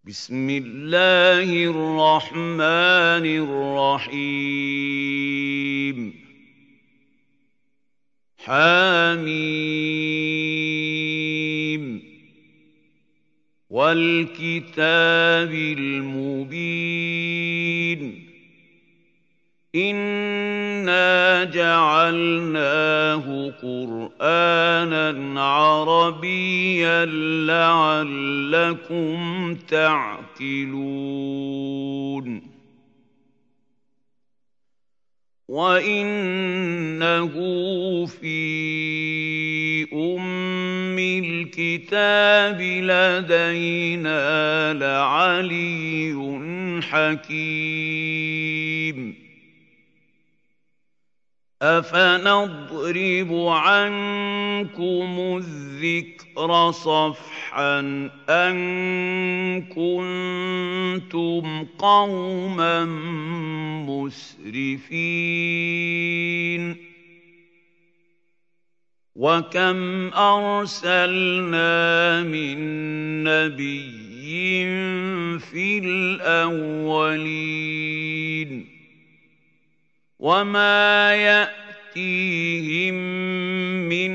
بسم الله الرحمن الرحيم حميم والكتاب المبين إنا جعلناه قرآنا عربيا لعلكم تعقلون وإنه في أم الكتاب لدينا لعلي حكيم أفنضرب عنكم الذكر صفحا أن كنتم قوما مسرفين وكم أرسلنا من نبي في الأولين وما يأتيهم من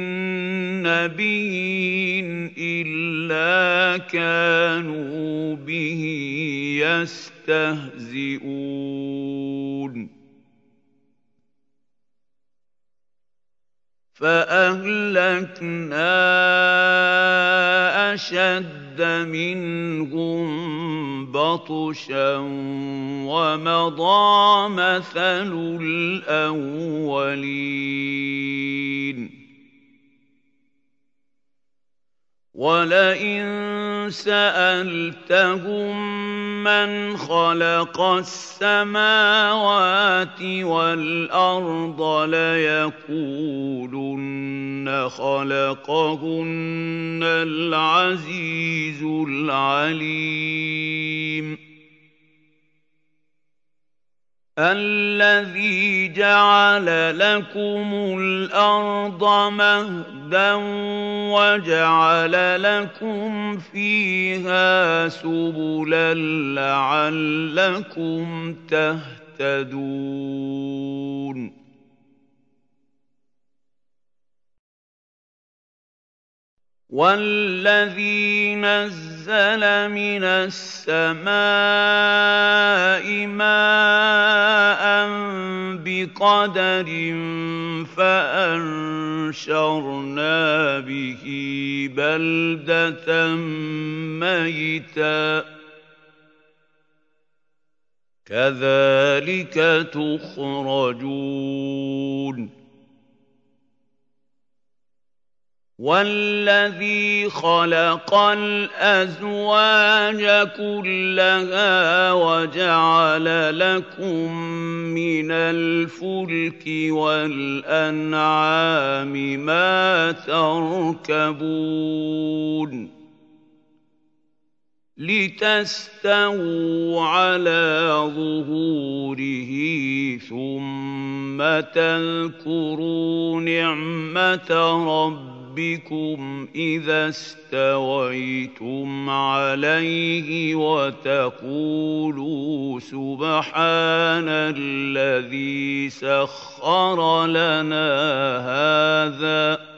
نبي إلا كانوا به يستهزئون فأهلكنا أشد منهم بطشا ومضى مثل الأولين ولئن سألتهم من خلق السماوات والأرض ليقولن خلقهن العزيز العليم الذي جعل لكم الأرض مهدا وجعل لكم فيها سبلا لعلكم تهتدون والذي نزل من السماء ماء بقدر فأنشرنا به بلدة ميتا كذلك تخرجون والذي خلق الأزواج كلها وجعل لكم من الفلك والأنعام ما تركبون لتستووا على ظهوره ثم تذكروا نعمة ربكم إذا استويتم عليه وتقولوا سبحان الذي سخر لنا هذا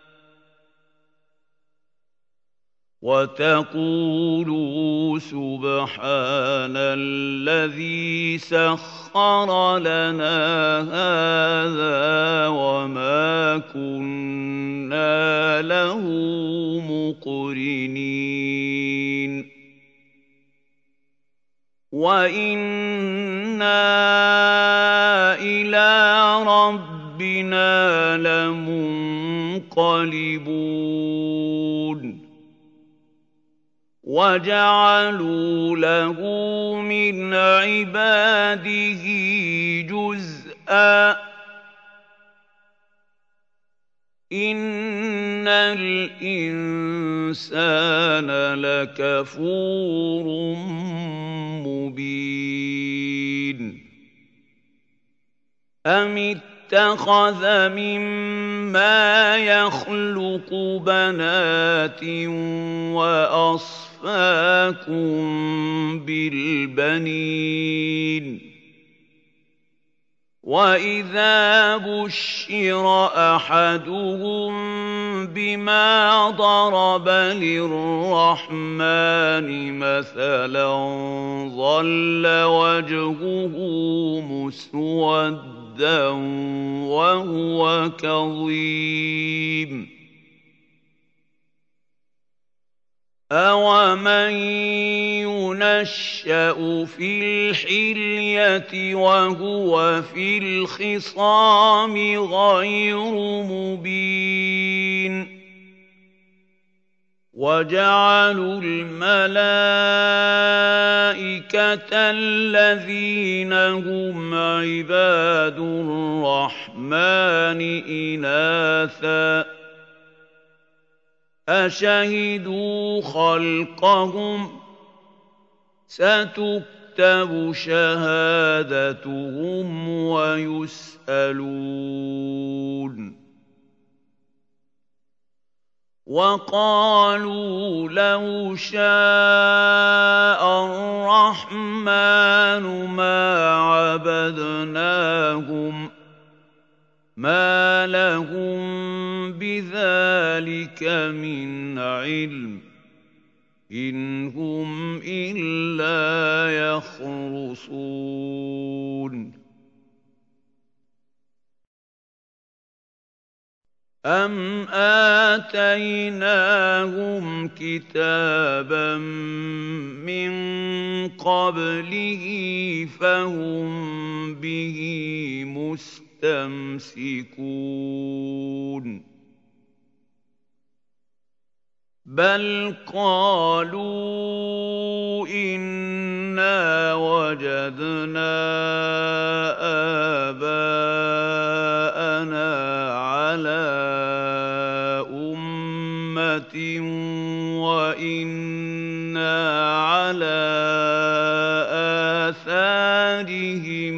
وتقولوا سبحان الذي سخر لنا هذا وما كنا له مقرنين وإنا إلى ربنا لمنقلبون وجعلوا له من عباده جزءا إن الإنسان لكفور مبين أم اتَّخَذَ مِمَّا يَخْلُقُ بَنَاتٍ وَأَصْفَاكُم بِالْبَنِينَ وَإِذَا بُشِّرَ أَحَدُهُم بِمَا ضَرَبَ لِلرَّحْمَٰنِ مَثَلًا ظَلَّ وَجْهُهُ مُسْوَدًّا وَهُوَ كَظِيمٌ أَوَمَن يُنَشَّأُ فِي الْحِلْيَةِ وَهُوَ فِي الْخِصَامِ غَيْرُ مُبِينٍ وَجَعَلُوا الْمَلَائِكَةَ الَّذِينَ هُمْ عِبَادُ الرَّحْمَٰنِ إِنَاثًا أَشَهِدُوا خَلْقَهُمْ ۚ سَتُكْتَبُ شَهَادَتُهُمْ وَيُسْأَلُونَ وَقَالُوا لَوْ شَاءَ الرَّحْمَٰنُ مَا عَبَدْنَاهُم ۗ مَا لَهُم بِذَٰلِكَ مِنْ عِلْمٍ ۖ إِنْ هُمْ إِلَّا يَخْرُصُونَ أَمْ آتَيْنَاهُمْ كِتَابًا مِّن قَبْلِهِ فَهُم بِهِ مُسْتَمْسِكُونَ بَلْ قَالُوا إِنَّا وَجَدْنَا آبَاءَنَا عَلَىٰ أُمَّةٍ وَإِنَّا عَلَىٰ آثَارِهِم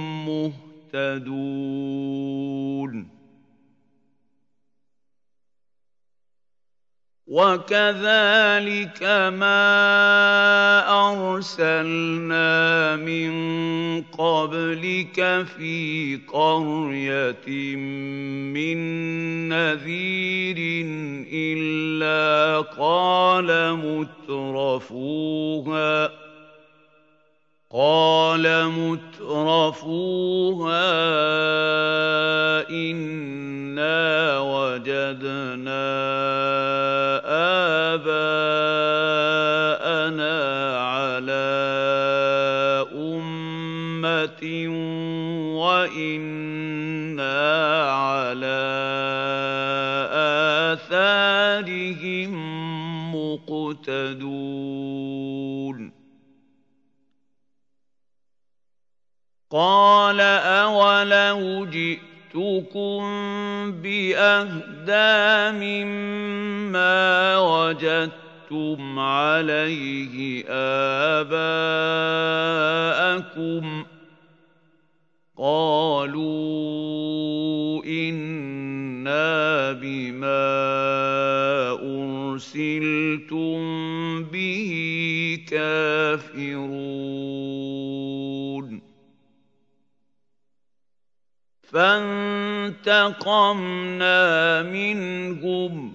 مُّهْتَدُونَ وَكَذَٰلِكَ مَا أَرْسَلْنَا مِن قَبْلِكَ فِي قَرْيَةٍ مِّن نَّذِيرٍ إِلَّا قَالَ مُتْرَفُوهَا إِنَّا وَجَدْنَا آبَاءَنَا عَلَىٰ أُمَّةٍ وَإِنَّا عَلَىٰ آثَارِهِم مُّقْتَدُونَ قَالَ أَوَلَوْ جِئْتُكُم بِأَهْدَىٰ مِمَّا وَجَدتُّمْ عَلَيْهِ آبَاءَكُمْ ۖ قَالُوا إِنَّا بِمَا أُرْسِلْتُم بِهِ كَافِرُونَ فَانتَقَمْنَا مِنْهُمْ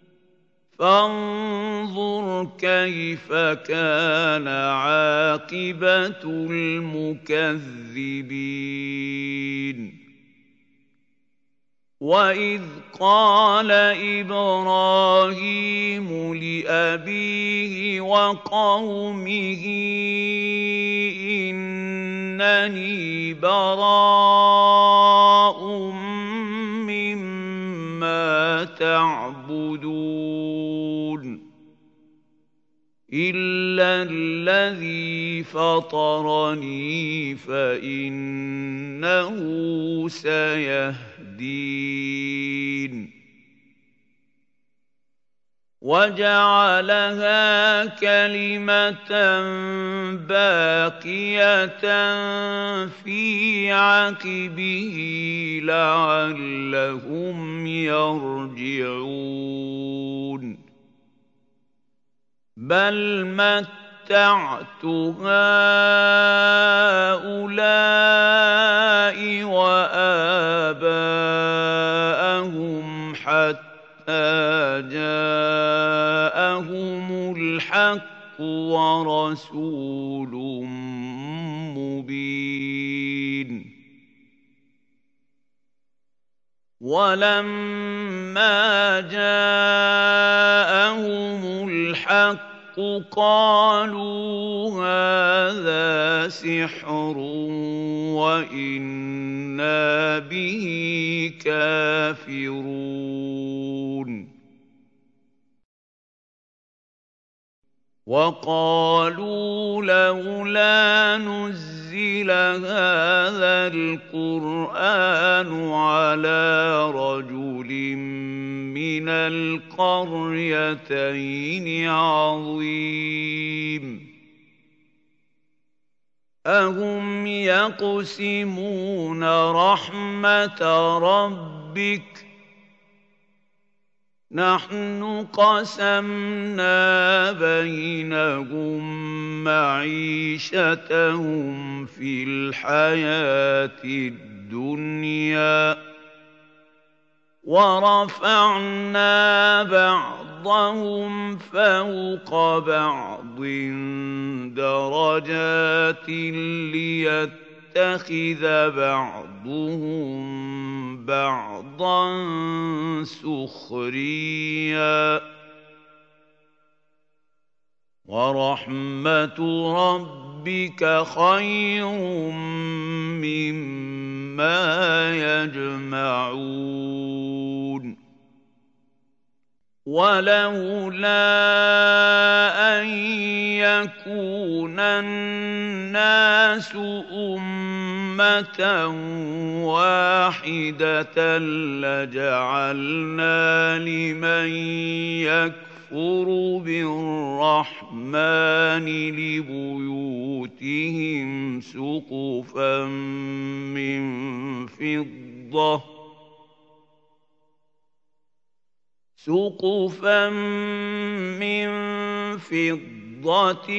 فَانظُرْ كَيْفَ كَانَ عَاقِبَةُ الْمُكَذِّبِينَ وَإِذْ قَالَ إِبْرَاهِيمُ لِأَبِيهِ وَقَوْمِهِ إِنَّنِي بَرَاءٌ مِّمَّا تَعْبُدُونَ إِلَّا الَّذِي فَطَرَنِي فَإِنَّهُ سَيَهْدِينِ وَجَعَلَهَا كَلِمَةً بَاقِيَةً فِي عَقِبِهِ لَعَلَّهُمْ يَرْجِعُونَ بَلْ مَتَّعْتُ هَٰؤُلَاءِ وَآبَاءَهُمْ حَتَّىٰ جَاءَهُمُ الْحَقُّ وَرَسُولٌ مُّبِينٌ وَلَمَّا جَاءَهُمُ الْحَقُّ قَالُوا هَٰذَا سِحْرٌ وَإِنَّا بِهِ كَافِرُونَ وَقَالُوا لَوْلَا نُزِّلَ هَٰذَا الْقُرْآنُ عَلَىٰ رَجُلٍ مِّنَ الْقَرْيَتَيْنِ عَظِيمٍ أَهُمْ يَقْسِمُونَ رَحْمَةَ رَبِّكَ ۚ نَحْنُ قَسَمْنَا بَيْنَهُم مَّعِيشَتَهُمْ فِي الْحَيَاةِ الدُّنْيَا ۚ وَرَفَعْنَا بَعْضَهُمْ فَوْقَ بَعْضٍ دَرَجَاتٍ لِّيَتَّخِذَ بَعْضُهُم بَعْضًا سُخْرِيًّا ۗ وَرَحْمَةُ رَبِّكَ خَيْرٌ مِّمَّا يَجْمَعُونَ وَلَوْلَا أَن يَكُونَ النَّاسُ أُمَّةً وَاحِدَةً لَّجَعَلْنَا لِمَن يَكْفُرُ بِالرَّحْمَٰنِ لِبُيُوتِهِمْ سُقُفًا مِّن فِضَّةٍ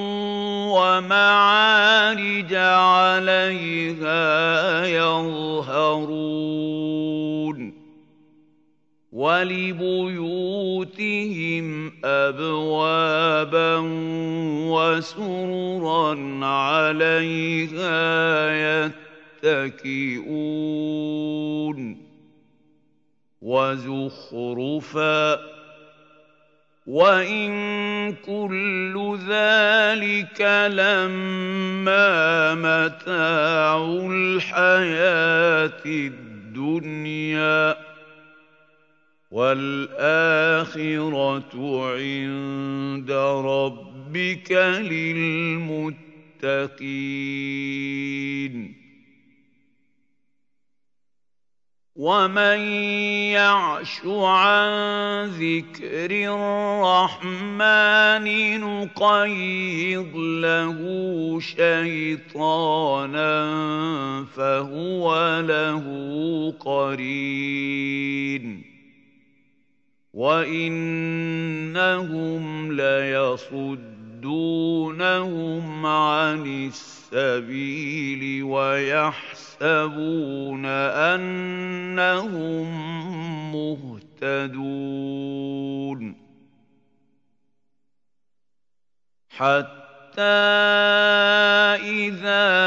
وَمَعَارِجَ عَلَيْهَا يَظْهَرُونَ وَلِبُيُوتِهِمْ أَبْوَابًا وَسُرُرًا عَلَيْهَا يَتَّكِئُونَ وَزُخْرُفًا ۚ وَإِن كُلُّ ذَٰلِكَ لَمَّا مَتَاعُ الْحَيَاةِ الدُّنْيَا ۚ وَالْآخِرَةُ عِندَ رَبِّكَ لِلْمُتَّقِينَ وَمَن يَعْشُ عَن ذِكْرِ الرَّحْمَٰنِ نُقَيِّضْ لَهُ شَيْطَانًا فَهُوَ لَهُ قَرِينٌ وَإِنَّهُمْ لَيَصُدُّونَهُمْ عَنِ السَّبِيلِ وَيَحْسَبُونَ أَنَّهُم مُّهْتَدُونَ حَتَّىٰ إِذَا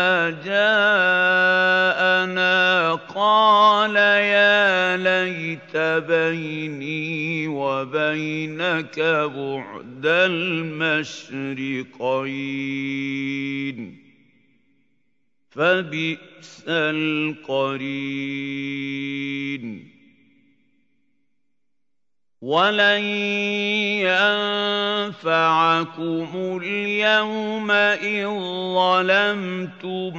جَاءَنَا قَالَ يَا لَيْتَ بَيْنِي وَبَيْنَكَ بُعْدَ الْمَشْرِقَيْنِ فَبِئْسَ الْقَرِينُ وَلَن يَنفَعَكُمُ الْيَوْمَ إِذ ظَّلَمْتُمْ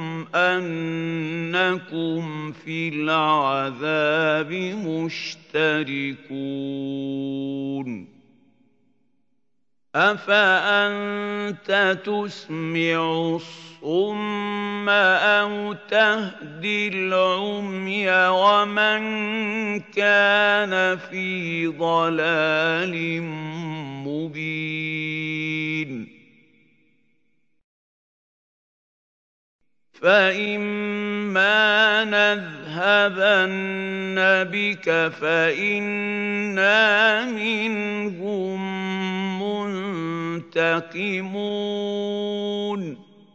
أَنَّكُمْ فِي الْعَذَابِ مُشْتَرِكُونَ أَفَأَنتَ تُسْمِعُ الصُّمَّ أَوْ تَهْدِي الْعُمْيَ وَمَن كَانَ فِي ضَلَالٍ مُّبِينٍ فَإِمَّا نَذْهَبَنَّ بِكَ فَإِنَّا مِنْهُم مُّنتَقِمُونَ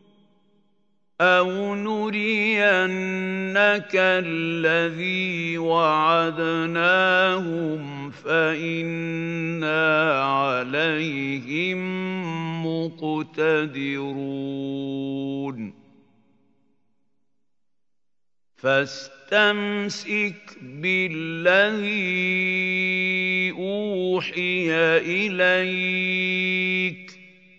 أَوْ نُرِيَنَّكَ الَّذِي وَعَدْنَاهُمْ فَإِنَّا عَلَيْهِم مُّقْتَدِرُونَ فَاسْتَمْسِكْ بِالَّذِي أُوحِيَ إِلَيْكَ ۖ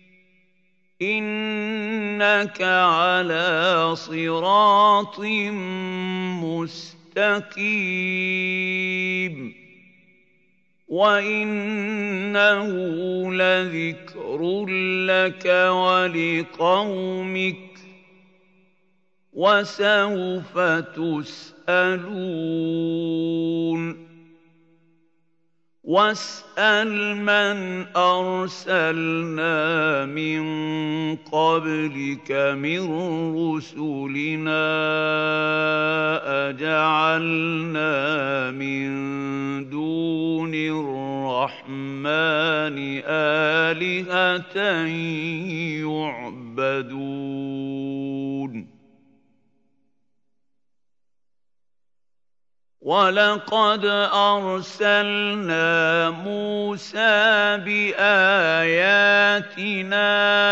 إِنَّكَ عَلَىٰ صِرَاطٍ مُّسْتَقِيمٍ وَإِنَّهُ لَذِكْرٌ لَّكَ وَلِقَوْمِكَ وَسَوْفَ تُسْأَلُونَ وَاسْأَلْ مَنْ أَرْسَلْنَا مِن قَبْلِكَ مِن رُّسُلِنَا أَجَعَلْنَا مِن دُونِ الرَّحْمَٰنِ آلِهَةً يُعْبَدُونَ وَلَقَدْ أَرْسَلْنَا مُوسَىٰ بِآيَاتِنَا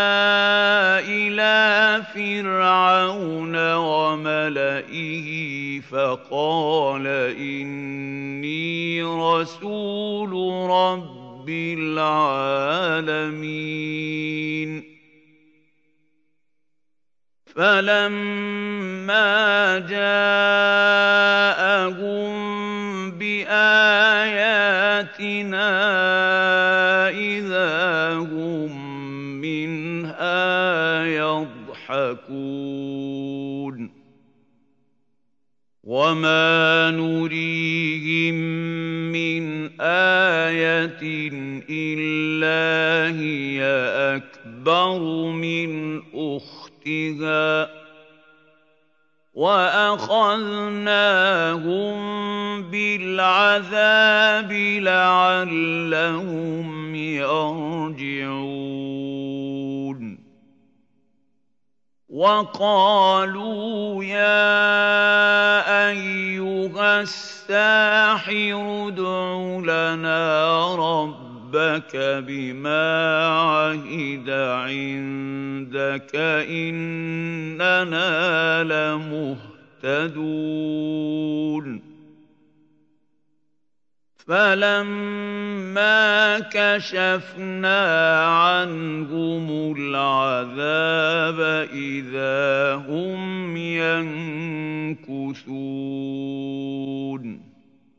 إِلَىٰ فِرْعَوْنَ وَمَلَئِهِ فَقَالَ إِنِّي رَسُولُ رَبِّ الْعَالَمِينَ فَلَمَّا جَاءَهُم بِآيَاتِنَا إِذَا هُم مِّنْهَا يَضْحَكُونَ وَمَا نُرِيهِم مِّنْ آيَةٍ إِلَّا هِيَ أَكْبَرُ مِنْ أُخْتِهَا وَأَخَذْنَاهُم بِالْعَذَابِ لَعَلَّهُمْ يَرْجِعُونَ وَقَالُوا يَا أَيُّهَ السَّاحِرُ ادْعُ لَنَا رَبَّكَ بِمَا عَهِدَ عِندَكَ إِنَّنَا لَمُهْتَدُونَ فَلَمَّا كَشَفْنَا عَنْهُمُ الْعَذَابَ إِذَا هُمْ يَنكُثُونَ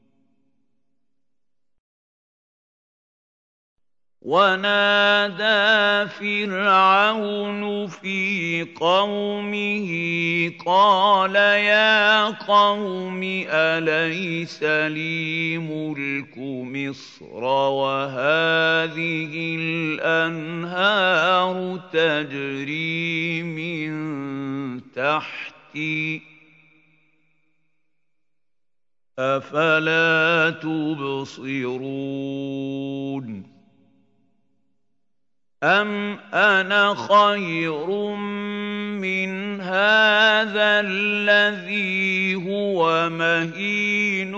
وَنَادَىٰ فِرْعَوْنُ فِي قَوْمِهِ قَالَ يَا قَوْمِ أَلَيْسَ لِي مُلْكُ مِصْرَ وَهَٰذِهِ الْأَنْهَارُ تَجْرِي مِن تَحْتِي ۖ أَفَلَا تُبْصِرُونَ أَمْ أَنَا خَيْرٌ مِّنْ هَٰذَا الَّذِي هُوَ مَهِينٌ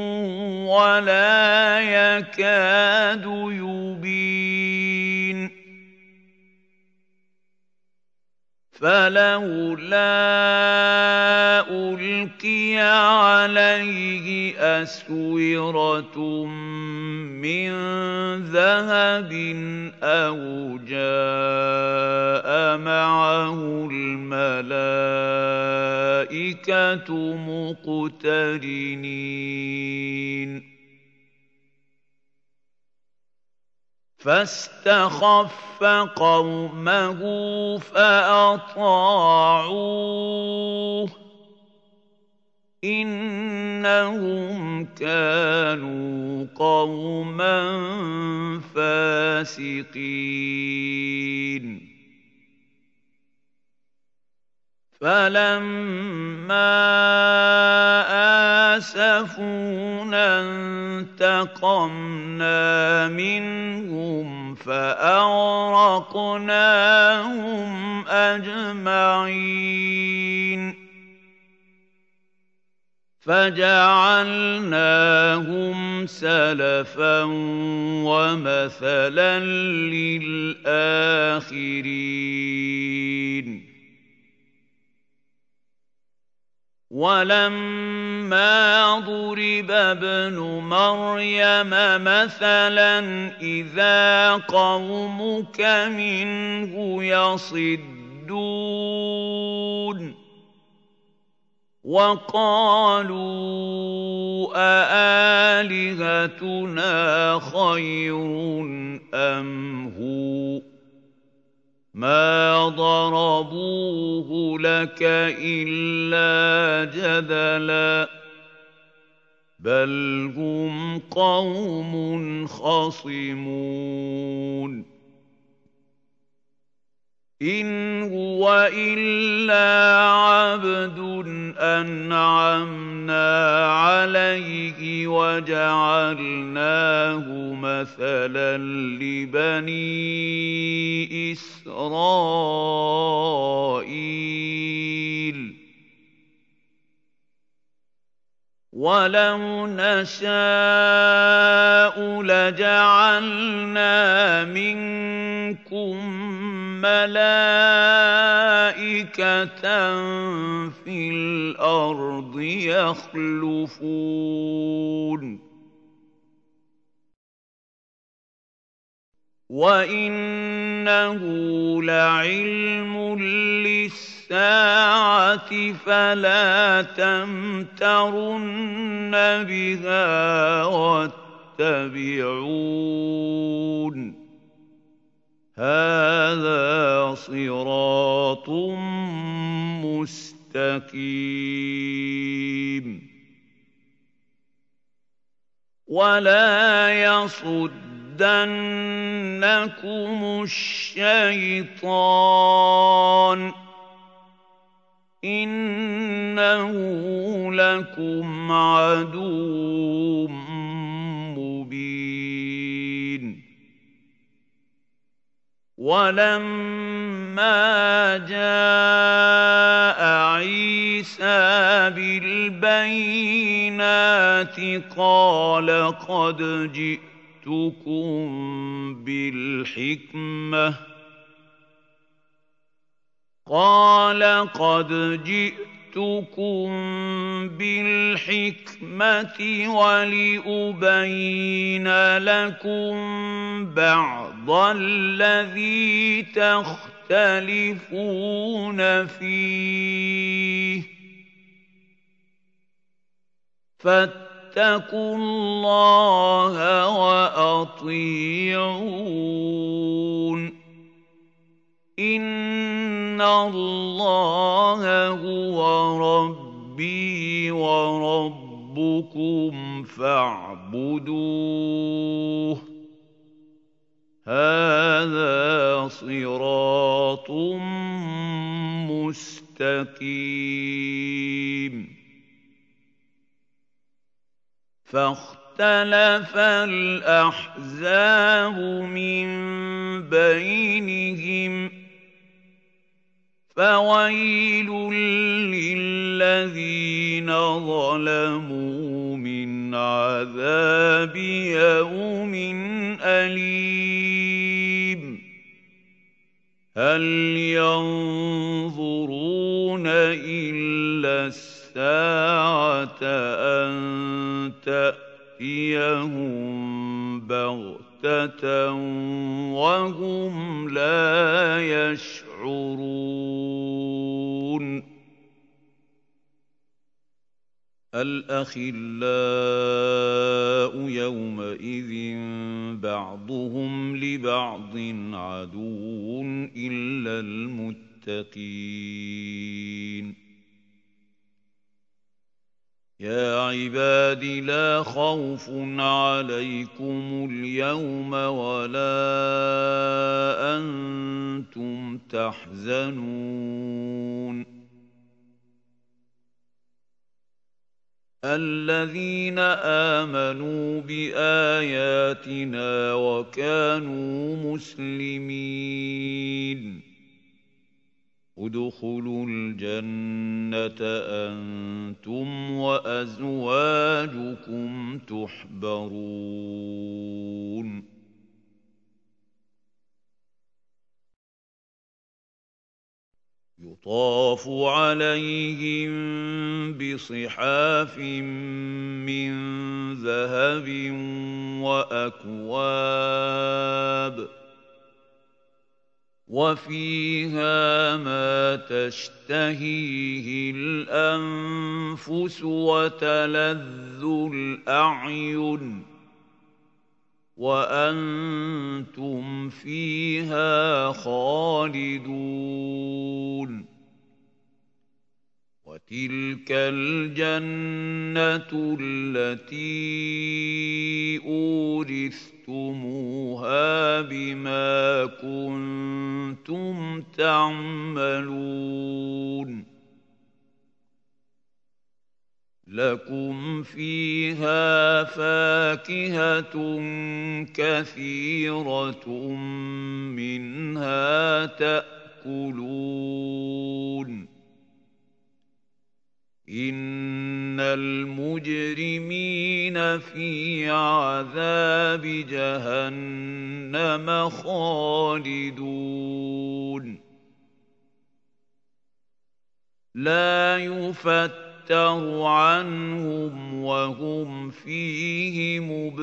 وَلَا يَكَادُ يُبِينُ فَلَوْلَا أُلْقِيَ عَلَيْهِ أَسْوِرَةٌ مِّن ذَهَبٍ أَوْ جَاءَ مَعَهُ الْمَلَائِكَةُ مُقْتَرِنِينَ فاستخف قومه فأطاعوه إنهم كانوا قوما فاسقين فلما آسفونا انتقمنا منهم فأغرقناهم أجمعين فجعلناهم سلفا ومثلا للآخرين ولما ضرب ابن مريم مثلا إذا قومك منه يصدون وقالوا أآلهتنا خير أم هو ما ضربوه لك إلا جدلا بل هم قوم خصمون إن هو إلا عبد أنعمنا عليه وجعلناه مثلا لبني إسرائيل ولو نشاء لجعلنا منكم ملائكة في الأرض يخلفون وإنه لعلم للساعة فلا تمترن بها واتبعون هذا صراط مستقيم ولا يصدنكم الشيطان إنه لكم عدو مبين ولما جاء عيسى بالبينات قال قد جئتكم بالحكمة ولأبين لكم بعض الذي تختلفون فيه فاتقوا الله وأطيعون إن الله هو ربي وربكم فاعبدوه هذا صراط مستقيم فاختلف الأحزاب من بينهم فويل للذين ظلموا من عذاب يوم أليم هل ينظرون إلا الساعة أن تأتيهم بغتة وهم لا يشعرون الأخلاء يومئذ بعضهم لبعض عدو إلا المتقين يا عباد لا خوف عليكم اليوم ولا أنتم تحزنون الذين آمنوا بآياتنا وكانوا مسلمين ادخلوا الجنة أنتم وأزواجكم تحبرون يطاف عليهم بصحاف من ذهب وأكواب وفيها ما تشتهيه الأنفس وتلذ الأعين وأنتم فيها خالدون وتلك الجنة التي أورثتموها بما كنتم تعملون لكم فيها فاكهة كثيرة منها تأكلون إن المجرمين في عذاب جهنم خالدون لا يفتر عنهم وهم فيه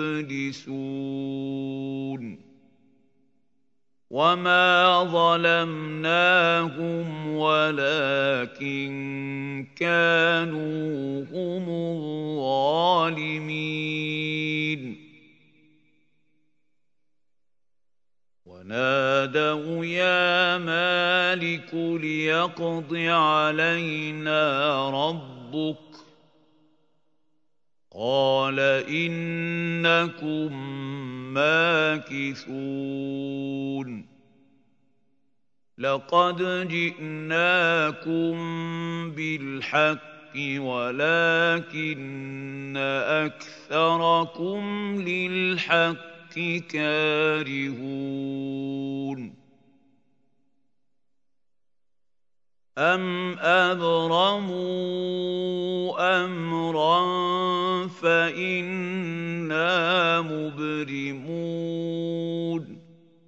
مبلسون وما ظلمناهم ولكن كانوا هم الظالمين ونادوا يا مالك ليقض علينا ربك قال إنكم ماكثون لقد جئناكم بالحق ولكن أكثركم للحق كارهون أم أبرموا أمرا فإنا مبرمون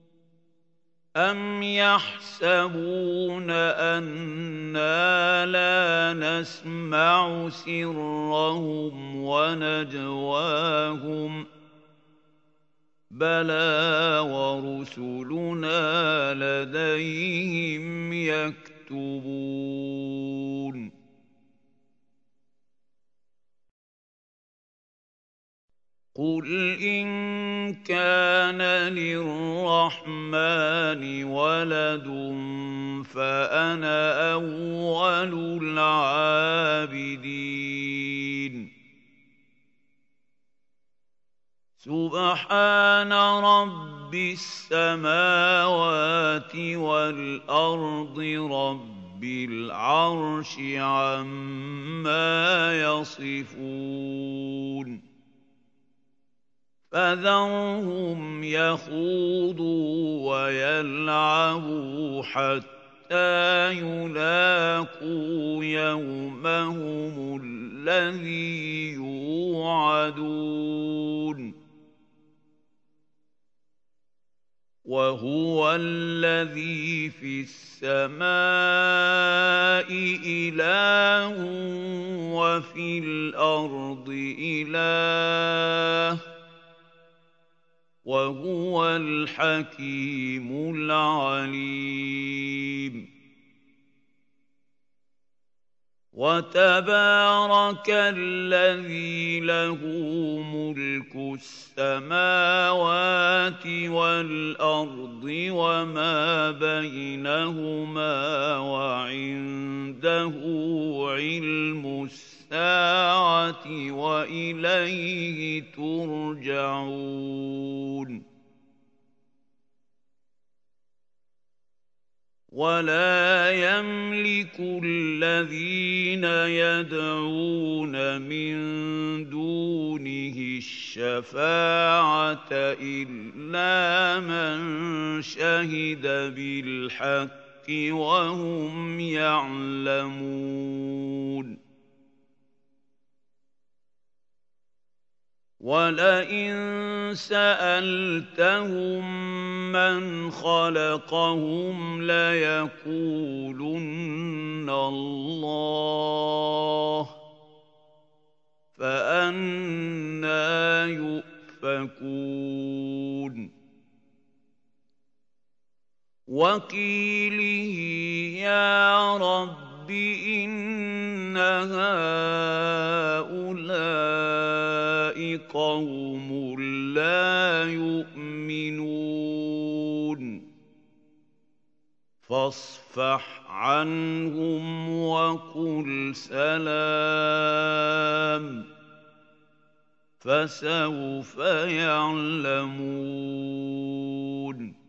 أم يحسبون أنا لا نسمع سرهم ونجواهم بلى ورسلنا لديهم يكتبون قل إن كان للرحمن ولد فأنا أول العابدين سبحان رب السماوات والأرض رب العرش عما يصفون فذرهم يخوضوا ويلعبوا حتى يلاقوا يومهم الذي يوعدون وهو الذي في السماء إله وفي الأرض إله وهو الحكيم العليم وتبارك الذي له ملك السماوات والأرض وما بينهما وعنده علم الساعة وإليه ترجعون ولا يملك الذين يدعون من دونه الشفاعة إلا من شهد بالحق وهم يعلمون وَلَئِن سَأَلْتَهُم مَّنْ خَلَقَهُمْ لَيَقُولُنَّ اللَّهُ فَأَنَّىٰ يُؤْفَكُونَ وَقِيلِهِ يَا رَبِّ إِنَّ هَٰؤُلَاءِ قَوْمٌ لَّا يُؤْمِنُونَ فَاصْفَحْ عَنْهُمْ وَقُلْ سَلَامٌ فَسَوْفَ يَعْلَمُونَ